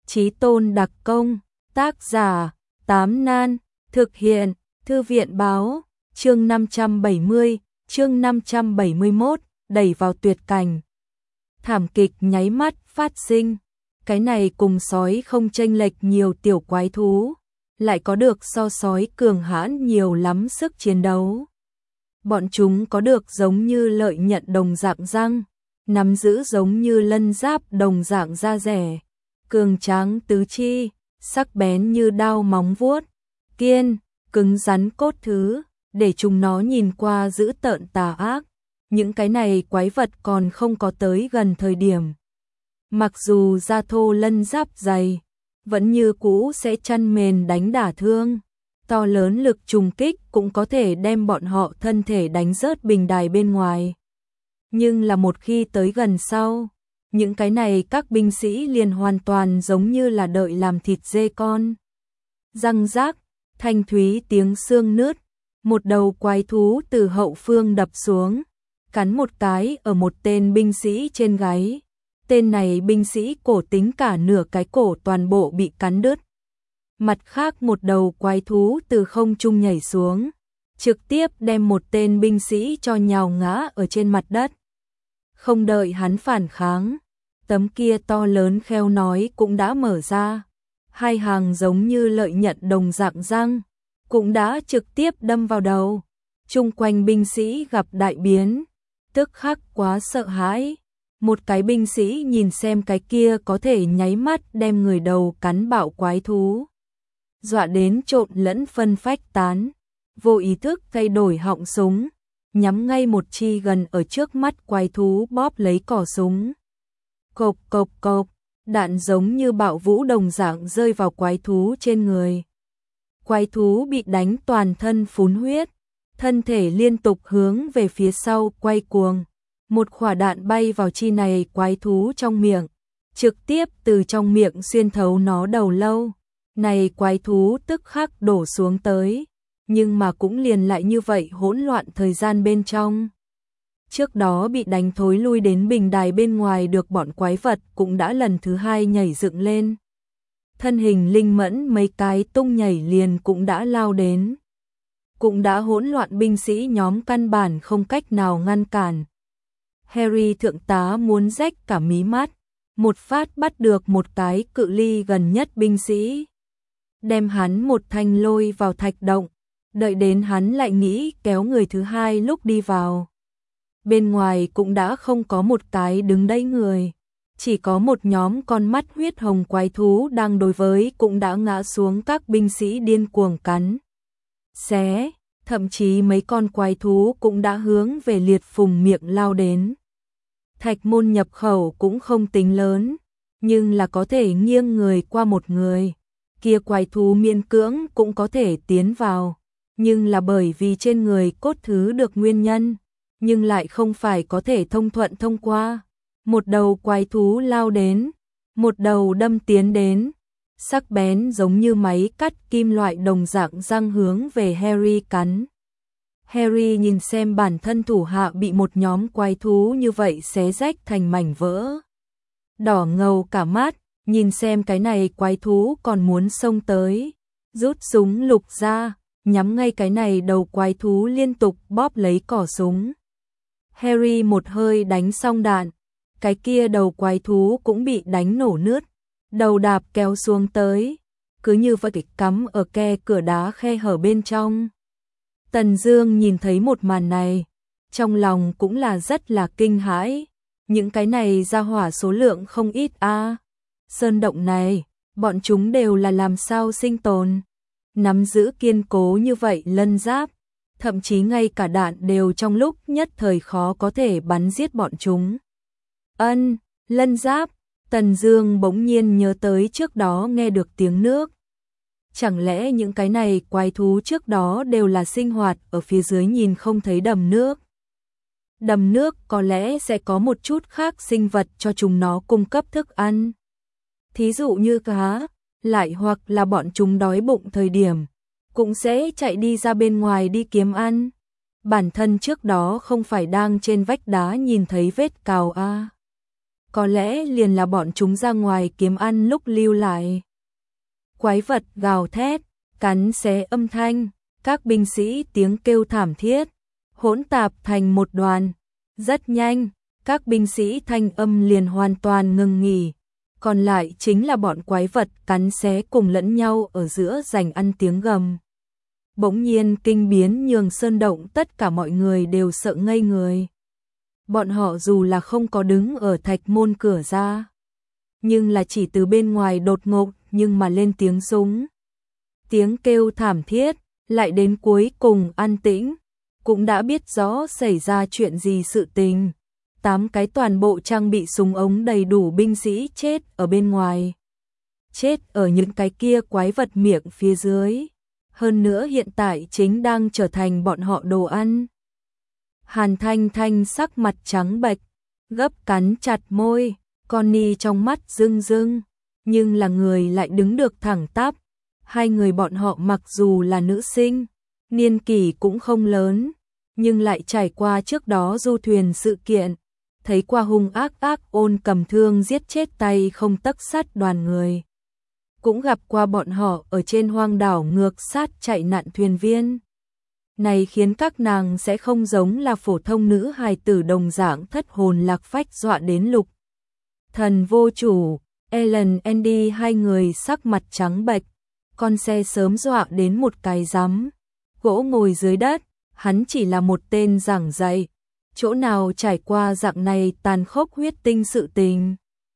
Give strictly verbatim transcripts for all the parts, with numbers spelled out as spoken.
Chí Tôn đặc công, tác giả, Tám Nan, thực hiện, Thư viện báo, chương năm trăm bảy mươi, chương năm trăm bảy mươi mốt, đẩy vào tuyệt cảnh. Thảm kịch nháy mắt phát sinh, cái này cùng sói không chênh lệch nhiều tiểu quái thú, lại có được so sói cường hãn nhiều lắm sức chiến đấu. Bọn chúng có được giống như lợi nhận đồng dạng răng, nắm giữ giống như lân giáp đồng dạng da rẻ, cường tráng tứ chi, sắc bén như đao móng vuốt, kiên, cứng rắn cốt thứ, để chúng nó nhìn qua dữ tợn tà ác. Những cái này quái vật còn không có tới gần thời điểm. Mặc dù da thô lân giáp dày, vẫn như cũ sẽ chăn mền đánh đả thương. To lớn lực trùng kích cũng có thể đem bọn họ thân thể đánh rớt bình đài bên ngoài. Nhưng là một khi tới gần sau, những cái này các binh sĩ liền hoàn toàn giống như là đợi làm thịt dê con. Răng rác, thanh thúy tiếng xương nứt, một đầu quái thú từ hậu phương đập xuống, cắn một cái ở một tên binh sĩ trên gáy. Tên này binh sĩ cổ tính cả nửa cái cổ toàn bộ bị cắn đứt. Mặt khác một đầu quái thú từ không trung nhảy xuống, trực tiếp đem một tên binh sĩ cho nhào ngã ở trên mặt đất. Không đợi hắn phản kháng, tấm kia to lớn kheo nói cũng đã mở ra. Hai hàng giống như lợi nhận đồng dạng răng, cũng đã trực tiếp đâm vào đầu. Chung quanh binh sĩ gặp đại biến, tức khắc quá sợ hãi. Một cái binh sĩ nhìn xem cái kia có thể nháy mắt đem người đầu cắn bạo quái thú, dọa đến trộn lẫn phân phách tán, vô ý thức thay đổi họng súng, nhắm ngay một chi gần ở trước mắt quái thú bóp lấy cò súng. Cộp cộp cộp, đạn giống như bạo vũ đồng dạng rơi vào quái thú trên người. Quái thú bị đánh toàn thân phun huyết, thân thể liên tục hướng về phía sau quay cuồng. Một quả đạn bay vào chi này quái thú trong miệng, trực tiếp từ trong miệng xuyên thấu nó đầu lâu. Này quái thú tức khắc đổ xuống tới, nhưng mà cũng liền lại như vậy hỗn loạn thời gian bên trong. Trước đó bị đánh thối lui đến bình đài bên ngoài được bọn quái vật cũng đã lần thứ hai nhảy dựng lên. Thân hình linh mẫn mấy cái tung nhảy liền cũng đã lao đến. Cũng đã hỗn loạn binh sĩ nhóm căn bản không cách nào ngăn cản. Harry thượng tá muốn rách cả mí mắt, một phát bắt được một cái cự ly gần nhất binh sĩ. Đem hắn một thanh lôi vào thạch động, đợi đến hắn lại nghĩ kéo người thứ hai lúc đi vào. Bên ngoài cũng đã không có một cái đứng đấy người, chỉ có một nhóm con mắt huyết hồng quái thú đang đối với cũng đã ngã xuống các binh sĩ điên cuồng cắn. Xé, thậm chí mấy con quái thú cũng đã hướng về liệt phùng miệng lao đến. Thạch môn nhập khẩu cũng không tính lớn, nhưng là có thể nghiêng người qua một người. Kia quái thú miễn cưỡng cũng có thể tiến vào, nhưng là bởi vì trên người cốt thứ được nguyên nhân, nhưng lại không phải có thể thông thuận thông qua. Một đầu quái thú lao đến, một đầu đâm tiến đến, sắc bén giống như máy cắt kim loại đồng dạng răng hướng về Harry cắn. Harry nhìn xem bản thân thủ hạ bị một nhóm quái thú như vậy xé rách thành mảnh vỡ. Đỏ ngầu cả mắt, nhìn xem cái này quái thú còn muốn xông tới. Rút súng lục ra, nhắm ngay cái này đầu quái thú liên tục bóp lấy cò súng. Harry một hơi đánh xong đạn, cái kia đầu quái thú cũng bị đánh nổ nứt. Đầu đạp kéo xuống tới, cứ như vậy cắm ở ke cửa đá khe hở bên trong. Tần Dương nhìn thấy một màn này, trong lòng cũng là rất là kinh hãi. Những cái này ra hỏa số lượng không ít a. À. Sơn động này, bọn chúng đều là làm sao sinh tồn. Nắm giữ kiên cố như vậy lân giáp, thậm chí ngay cả đạn đều trong lúc nhất thời khó có thể bắn giết bọn chúng. Ân, lân giáp, Tần Dương bỗng nhiên nhớ tới trước đó nghe được tiếng nước. Chẳng lẽ những cái này quái thú trước đó đều là sinh hoạt ở phía dưới nhìn không thấy đầm nước? Đầm nước có lẽ sẽ có một chút khác sinh vật cho chúng nó cung cấp thức ăn. Thí dụ như cá, lại hoặc là bọn chúng đói bụng thời điểm, cũng sẽ chạy đi ra bên ngoài đi kiếm ăn. Bản thân trước đó không phải đang trên vách đá nhìn thấy vết cào a. À. có lẽ liền là bọn chúng ra ngoài kiếm ăn lúc lưu lại. Quái vật gào thét, cắn xé âm thanh, các binh sĩ tiếng kêu thảm thiết, hỗn tạp thành một đoàn. Rất nhanh, các binh sĩ thanh âm liền hoàn toàn ngừng nghỉ, còn lại chính là bọn quái vật cắn xé cùng lẫn nhau ở giữa giành ăn tiếng gầm. Bỗng nhiên kinh biến nhường sơn động tất cả mọi người đều sợ ngây người. Bọn họ dù là không có đứng ở thạch môn cửa ra, nhưng là chỉ từ bên ngoài đột ngột nhưng mà lên tiếng súng. Tiếng kêu thảm thiết, lại đến cuối cùng an tĩnh, cũng đã biết rõ xảy ra chuyện gì sự tình. Tám cái toàn bộ trang bị súng ống đầy đủ binh sĩ chết ở bên ngoài. Chết ở những cái kia quái vật miệng phía dưới. Hơn nữa hiện tại chính đang trở thành bọn họ đồ ăn. Hàn Thanh Thanh sắc mặt trắng bệch, gấp cắn chặt môi, Connie trong mắt rưng rưng, nhưng là người lại đứng được thẳng tắp. Hai người bọn họ mặc dù là nữ sinh, niên kỷ cũng không lớn, nhưng lại trải qua trước đó du thuyền sự kiện, thấy qua hung ác ác ôn cầm thương giết chết tay không tấc sắt đoàn người. Cũng gặp qua bọn họ ở trên hoang đảo ngược sát chạy nạn thuyền viên. Này khiến các nàng sẽ không giống là phổ thông nữ hài tử đồng dạng thất hồn lạc phách dọa đến Lục Thần vô chủ, Ellen Andy hai người sắc mặt trắng bệch, con xe sớm dọa đến một cái rắm gỗ ngồi dưới đất, hắn chỉ là một tên giảng dạy, chỗ nào trải qua dạng này tàn khốc huyết tinh sự tình.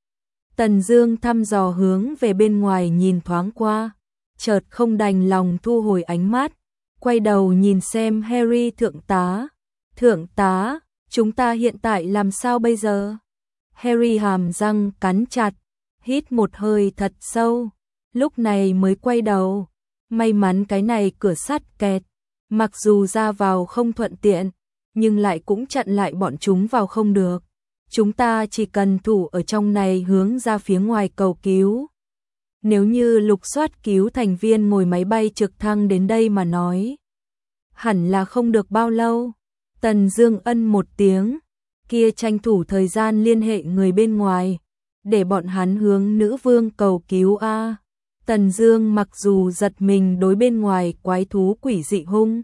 Tần Dương thăm dò hướng về bên ngoài nhìn thoáng qua, chợt không đành lòng thu hồi ánh mắt, quay đầu nhìn xem Harry thượng tá. Thượng tá, chúng ta hiện tại làm sao bây giờ? Harry hàm răng cắn chặt, hít một hơi thật sâu, lúc này mới quay đầu. May mắn cái này cửa sắt kẹt, mặc dù ra vào không thuận tiện, nhưng lại cũng chặn lại bọn chúng vào không được. Chúng ta chỉ cần thủ ở trong này hướng ra phía ngoài cầu cứu. Nếu như lục soát cứu thành viên ngồi máy bay trực thăng đến đây mà nói, hẳn là không được bao lâu. Tần Dương ân một tiếng, kia tranh thủ thời gian liên hệ người bên ngoài, để bọn hắn hướng nữ vương cầu cứu a. Tần Dương mặc dù giật mình đối bên ngoài quái thú quỷ dị hung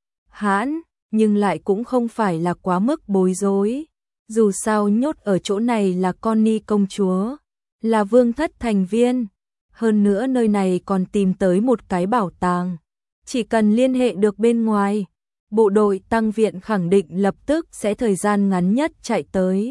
hãn, nhưng lại cũng không phải là quá mức bối rối. Dù sao nhốt ở chỗ này là Connie công chúa, là vương thất thành viên, hơn nữa nơi này còn tìm tới một cái bảo tàng. Chỉ cần liên hệ được bên ngoài, bộ đội tăng viện khẳng định lập tức sẽ thời gian ngắn nhất chạy tới.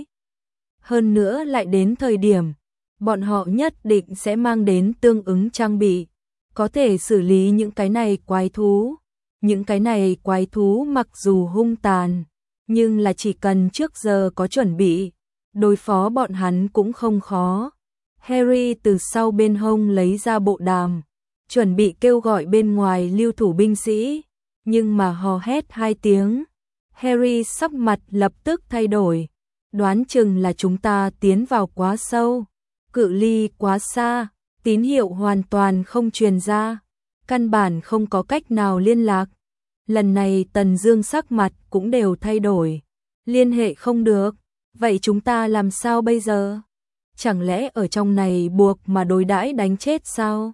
Hơn nữa lại đến thời điểm, bọn họ nhất định sẽ mang đến tương ứng trang bị, có thể xử lý những cái này quái thú. Những cái này quái thú mặc dù hung tàn, nhưng là chỉ cần trước giờ có chuẩn bị, đối phó bọn hắn cũng không khó. Harry từ sau bên hông lấy ra bộ đàm, chuẩn bị kêu gọi bên ngoài lưu thủ binh sĩ, nhưng mà hò hét hai tiếng, Harry sắc mặt lập tức thay đổi, đoán chừng là chúng ta tiến vào quá sâu, cự ly quá xa, tín hiệu hoàn toàn không truyền ra, căn bản không có cách nào liên lạc. Lần này Tần Dương sắc mặt cũng đều thay đổi, liên hệ không được, vậy chúng ta làm sao bây giờ? Chẳng lẽ ở trong này buộc mà đối đãi đánh chết sao?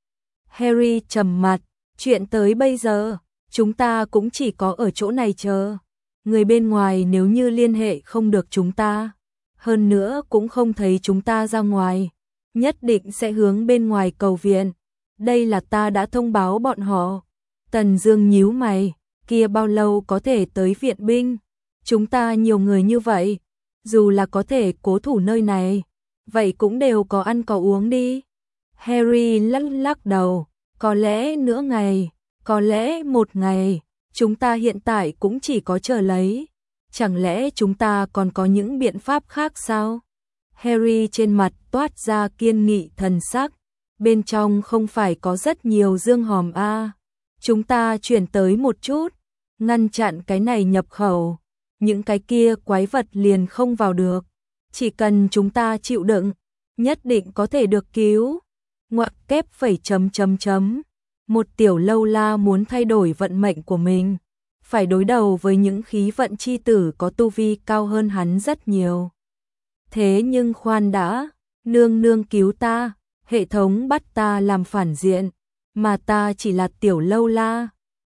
Harry trầm mặt, chuyện tới bây giờ, chúng ta cũng chỉ có ở chỗ này chờ. Người bên ngoài nếu như liên hệ không được chúng ta, hơn nữa cũng không thấy chúng ta ra ngoài, nhất định sẽ hướng bên ngoài cầu viện. Đây là ta đã thông báo bọn họ. Tần Dương nhíu mày, kia bao lâu có thể tới viện binh? Chúng ta nhiều người như vậy, dù là có thể cố thủ nơi này, vậy cũng đều có ăn có uống đi. Harry lắc lắc đầu, có lẽ nửa ngày, có lẽ một ngày, chúng ta hiện tại cũng chỉ có chờ lấy. Chẳng lẽ chúng ta còn có những biện pháp khác sao? Harry trên mặt toát ra kiên nghị thần sắc, bên trong không phải có rất nhiều dương hòm a. À. Chúng ta chuyển tới một chút, ngăn chặn cái này nhập khẩu, những cái kia quái vật liền không vào được. Chỉ cần chúng ta chịu đựng, nhất định có thể được cứu. Ngoặc kép phẩy chấm chấm chấm. Một tiểu lâu la muốn thay đổi vận mệnh của mình, phải đối đầu với những khí vận chi tử có tu vi cao hơn hắn rất nhiều. Thế nhưng khoan đã, nương nương cứu ta, hệ thống bắt ta làm phản diện, mà ta chỉ là tiểu lâu la,